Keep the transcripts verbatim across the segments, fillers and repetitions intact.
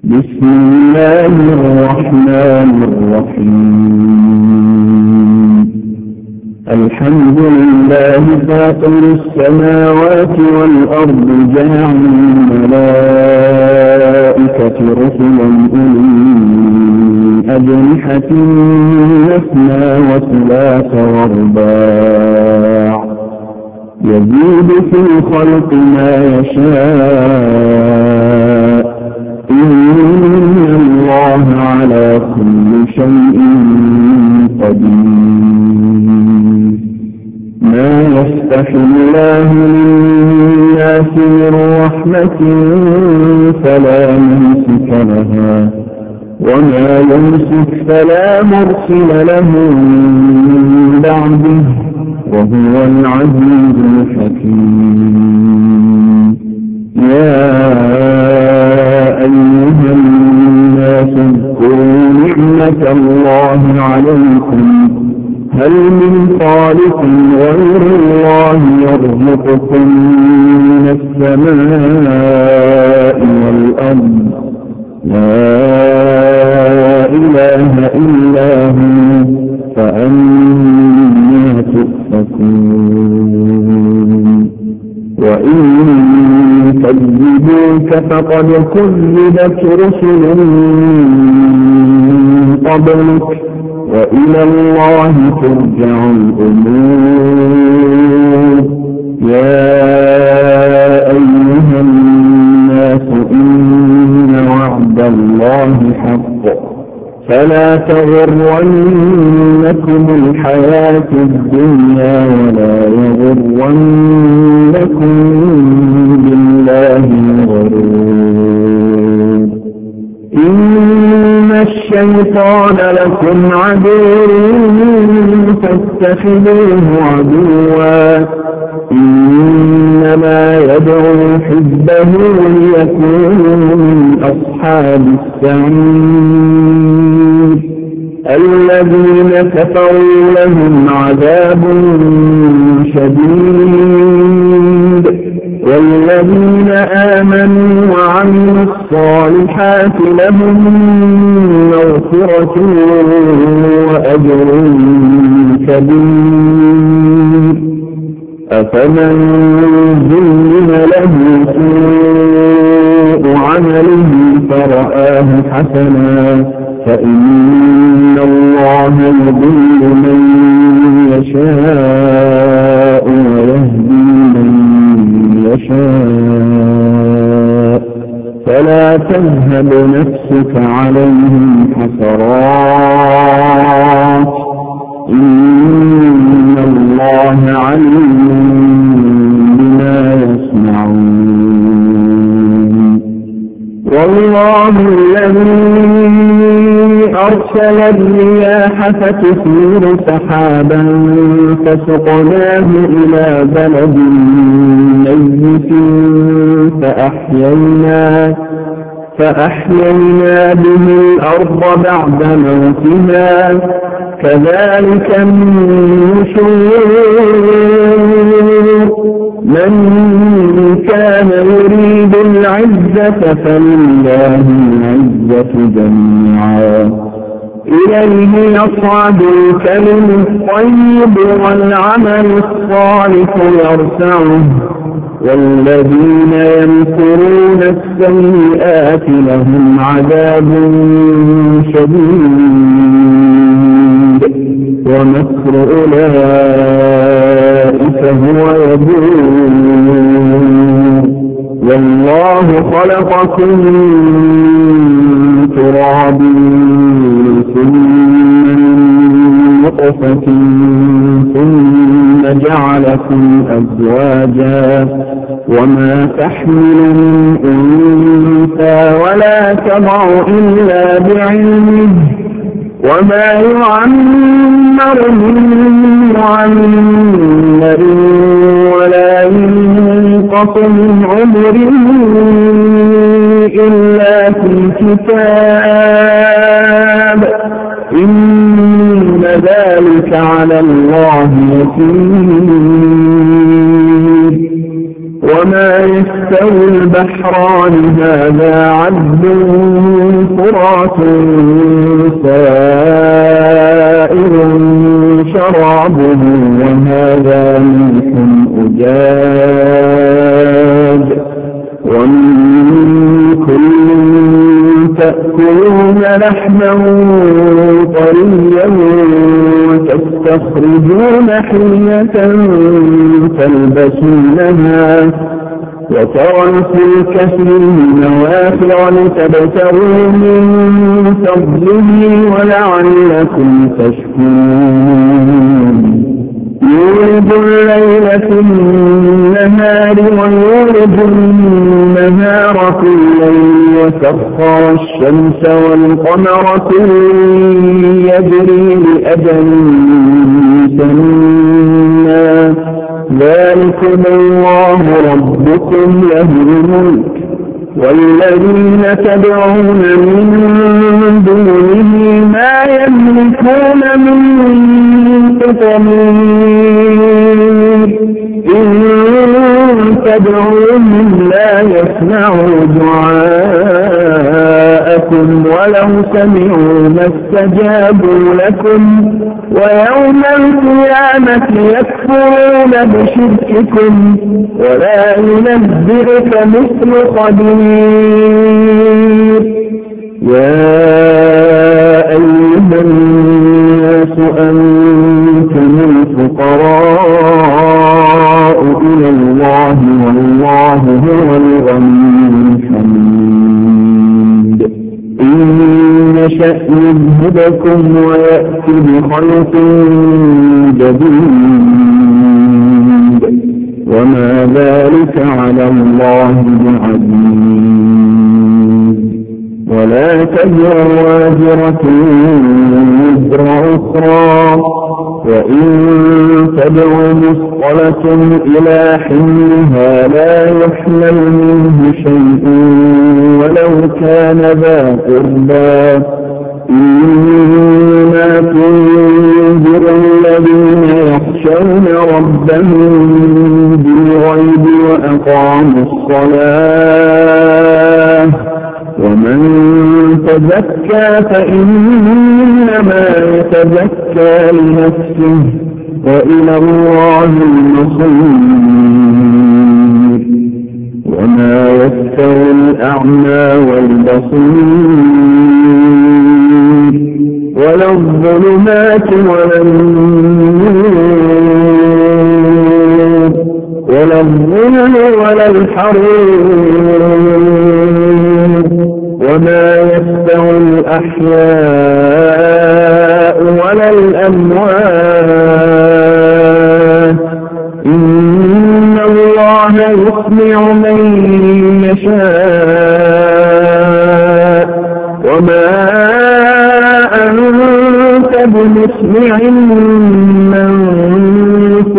بسم الله الرحمن الرحيم. الحمد لله فاطر السماوات والأرض جاعل الملائكة رسلا أولي أجنحة مثنى وثلاث ورباع يزيد في الخلق ما يشاء إن الله على كل شيء قدير. ما يفتح الله للناس من رحمة فلا ممسك لها وما يمسك فلا مرسل له من بعده وهو العزيز الحكيم. يا أيها الناس اذكروا نعمة الله عليكم هل من خالق غير الله يرزقكم من السماء والأرض لا إله إلا هو فأنى تؤفكون. وإن كذبوك فقد كذبت رسل من قبلك وإلى الله ترجع الأمور. يا أيها الناس إن وعد الله حق فلا تغرنكم الحياة الدنيا ولا يغرنكم بالله الغرور. إن الشيطان لكم عدو فاتخذوه عدوا إنما يدعو حزبه ليكونوا من أصحاب السعير. الذين كفروا لهم عذاب شديد والذين آمنوا وعملوا الصالحات لهم مغفرة وأجر كبير. أفمن زين له سوء عمله فرآه حسنا فإن الله يضل من يشاء ويهدي من يشاء فلا تذهب نفسك عليهم حسرات إن الله عليم بما يصنعون. والله الذي أرسل الرياح فتثير سحابا فسقناه إلى بلد ميت فأحيينا فأحيينا به الأرض بعد موتها كذلك النشور. من كان يريد العزة فلله العزة جميعا إليه يصعد الكلم الطيب والعمل الصالح يرفعه والذين يمكرون السيئات لهم عذاب شديد ومكر أولئك هو يبور. والله خلقكم من تراب ثم من نطفة ثم جعلكم أزواجا وما تحمل من أنثى ولا تضع إلا بعلمه وما يعمر من معمر ولا ينقص من عمره إلا في كتاب إن ذلك على الله يسير. وما يستوي البحران هذا عذب فرات سائر شرابه وهذا ملح أجاج ومن كل تأكلون لحما طريا وتستخرجون حلية تلبسونها وترى الفلك فيه مواخر لتبتغوا من فضله ولعلكم تشكرون يولد الليل في النهار ويولد النهار في الليل وسخر الشمس والقمر كل يجري لأجل مسمى ذلكم الله ربكم له الملك والذين تدعون من دونه ما يملكون من قطمير إن تدعوهم لا يسمعوا دعاءكم ولو سمعوا ما استجابوا لكم ويوم القيامة يكفرون بشرككم ولا ينبئك مثل خبير يا أيها الناس أنتم الفقراء إلى الله والله هو الغني الحميد إن يشأ يذهبكم ويأتي بخلق جديد وما ذلك على الله بعزيز ولا تزر وازرة وزر أخرى وإن تدع مثقلة إلى حملها لا يحمل منه شيء ولو كان ذا قربى إنما تنذر الذين يخشون ربهم بالغيب وأقاموا الصلاة ومن تزكى فإنما يتزكى لنفسه وإلى الله المصير وما يستوي الأعمى والبصير ولا الظلمات ولا النور ولا الظلم ولا الحرير وما يستوي الأحياء ولا الأموات إن الله يسمع من يشاء وما أنت بمسمع من في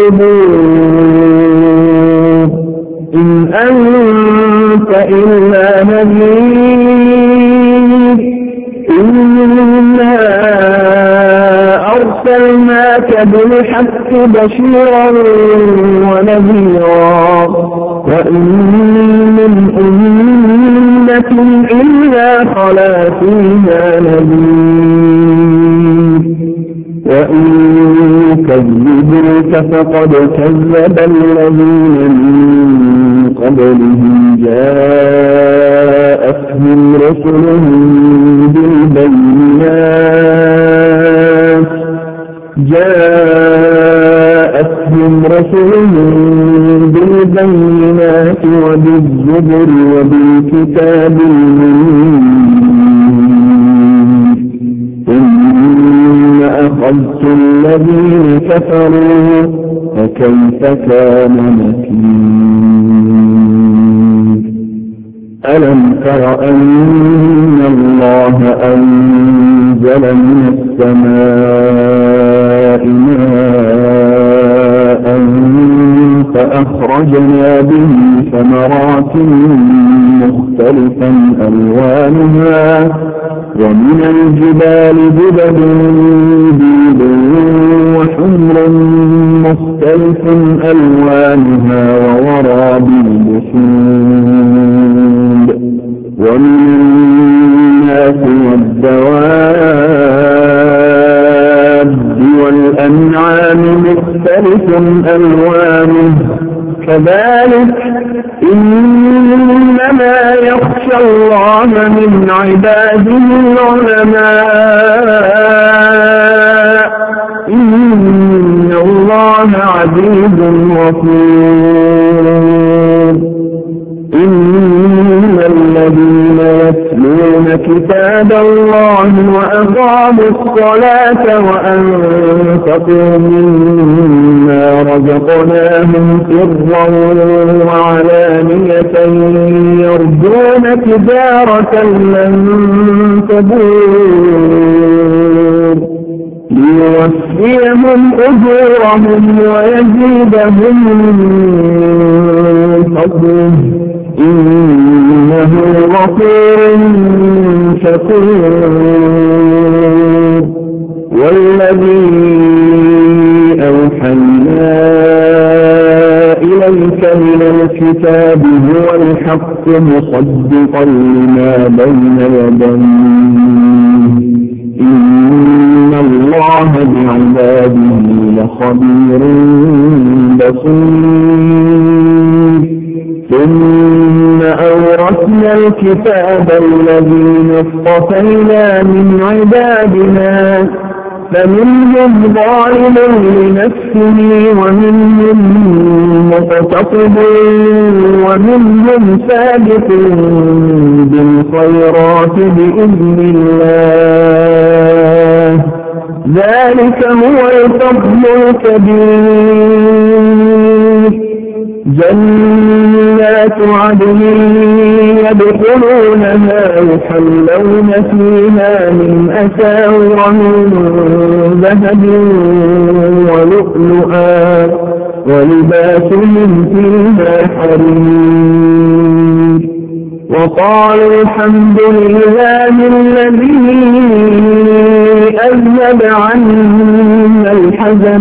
القبور إن أنت إلا نذير إنا أرسلناك بالحق بشيرا ونذيرا وإن من أمة إلا خلا فيها نذير وإن يكذبوك فقد كذب الذين من قبلهم جاءتهم رسلهم بالبينات جاءتهم رسلهم بالبينات وبالزبر وبالكتاب المنير ثم أخذت الذين كفروا فكيف كان نكير ألم تر أن الله أنزل من السماء ماء فأخرجنا به ثمرات مختلفا ألوانها ومن الجبال جدد بيض وحمر مختلف ألوانها وغرابيب سود ومن مختلف ألوانه كذلك إنما يخشى الله من عباده العلماء إن الله عزيز غفور إن الذين يتلون كتاب الله وأقاموا الصلاة وأنفقوا مما رزقناهم سرا وعلانية يرجون تجارة لن تبور ليوفيهم أجورهم ويزيدهم من فضله إنه غفور شكور والذي أوحينا إليك من الكتاب هو الحق مصدقا لما بين يديه إن الله بعباده لخبير بصير ثم أورثنا الكتاب الذين اصطفينا من عبادنا فمنهم ظالم لنفسه ومنهم مقتصد ومنهم سابق بالخيرات بإذن الله ذلك هو الفضل الكبير جنات عدن يدخلونها يحلون فيها من أساور من ذهب ولؤلؤا ولباسهم فيها حرير وقالوا الحمد لله الذي أذهب عنا الحزن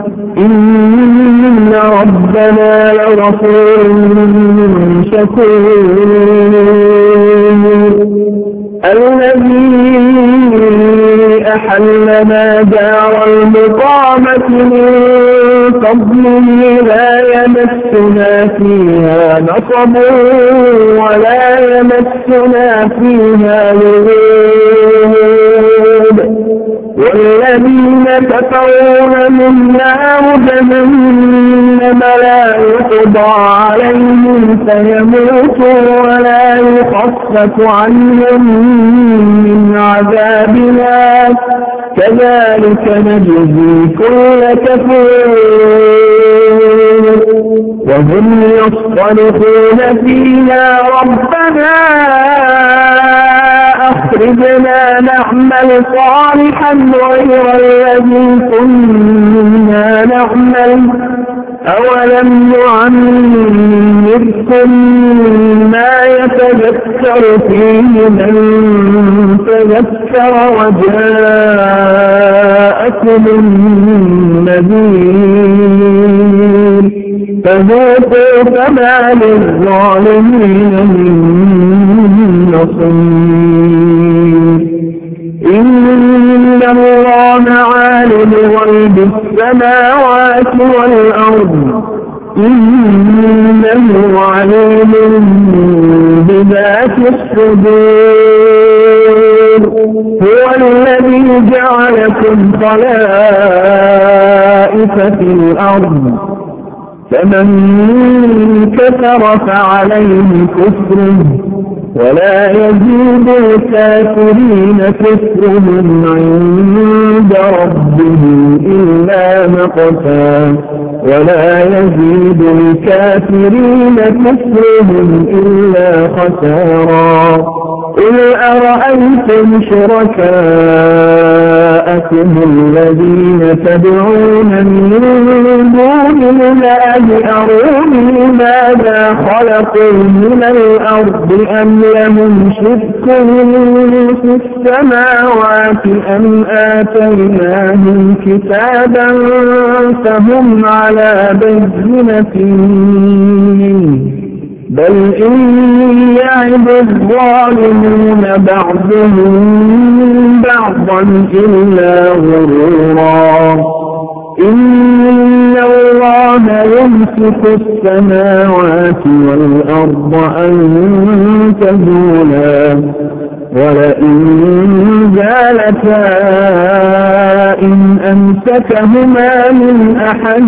إن ربنا لغفور شكور الذي أحلنا دار المقامة من فضله لا يمسنا فيها نصب ولا يمسنا فيها لغوب والذين كفرون من نار جهنم لا يقضى عليهم فيموتوا ولا يخفف عنهم من عذابنا كذلك نجزي كل كفور وهم يصطرخون فيها ربنا أخرجنا نعمل صالحا غير الذي كنا نعمل أولم نعمركم ما يتذكر فيه من تذكر وجاءكم النذير فذوقوا فما للظالمين من نصير إن الله عالم غيب السماوات والأرض إنه عليم بذات الصدور هو الذي جعلكم خلائف في الأرض فمن كفر فعليه كفره ولا يزيد الكافرين كفرهم عند ربهم إلا مقتا ولا يزيد الكافرين كفرهم إلا خسارا قل أرأيتم شركاءكم الذين تدعون من دون الله أروني ماذا خلقوا من الأرض أم لهم شرك في السماوات أم آتيناهم كتابا فهم على بينة منه بل إن يعد الظالمون بعضهم بعضا إلا غرورا إن الله يمسك السماوات والأرض أن تزولا ولئن زالتا إن أمسكهما من أحد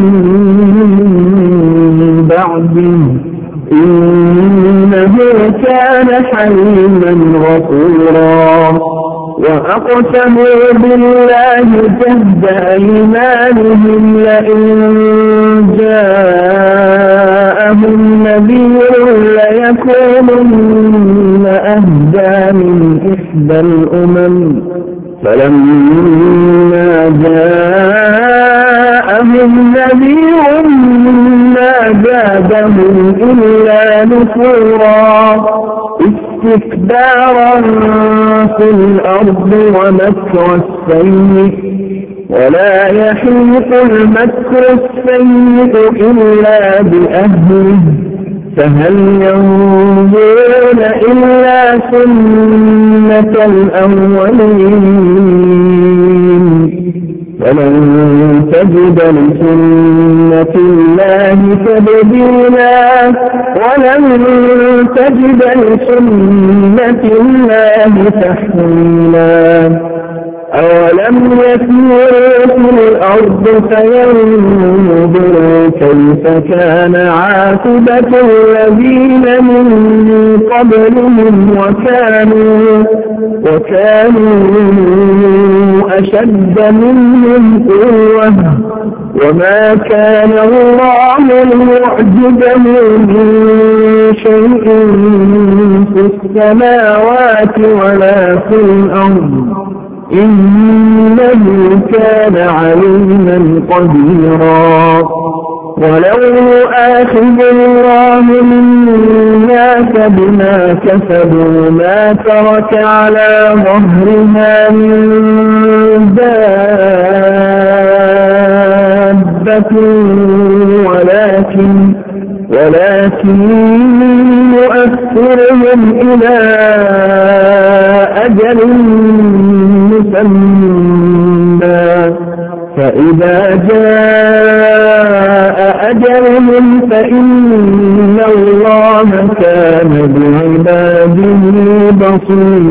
من بعده إنه كان حليما غفورا وأقسموا بالله جهد أيمانهم لئن جاءهم نذير ليكونن أهدى من إحدى الأمم فلما جاءهم نذير ما زادهم إلا نفورا استكبارا في الأرض ومكر السيء ولا يحيق المكر السيء إلا بأهله فهل ينظرون إلا سنة الأولين فلن تجد لسنة الله تبديلا ولن تجد لسنة الله تحويلا أولم يسيروا في الأرض فينظروا كيف كان عاقبة الذين من قبلهم وكانوا وكانوا أشد منهم قوة وما كان الله ليعجزه من شيء في السماوات ولا في الأرض إنه كان عليما قديرا ولو يؤاخذ الله الناس بما كسبوا ما ترك على ظهرها من دابة ولكن ولكن يؤخرهم إلى أجل مسمى فإذا جاء أجلهم فإن الله كان بعباده بصيرا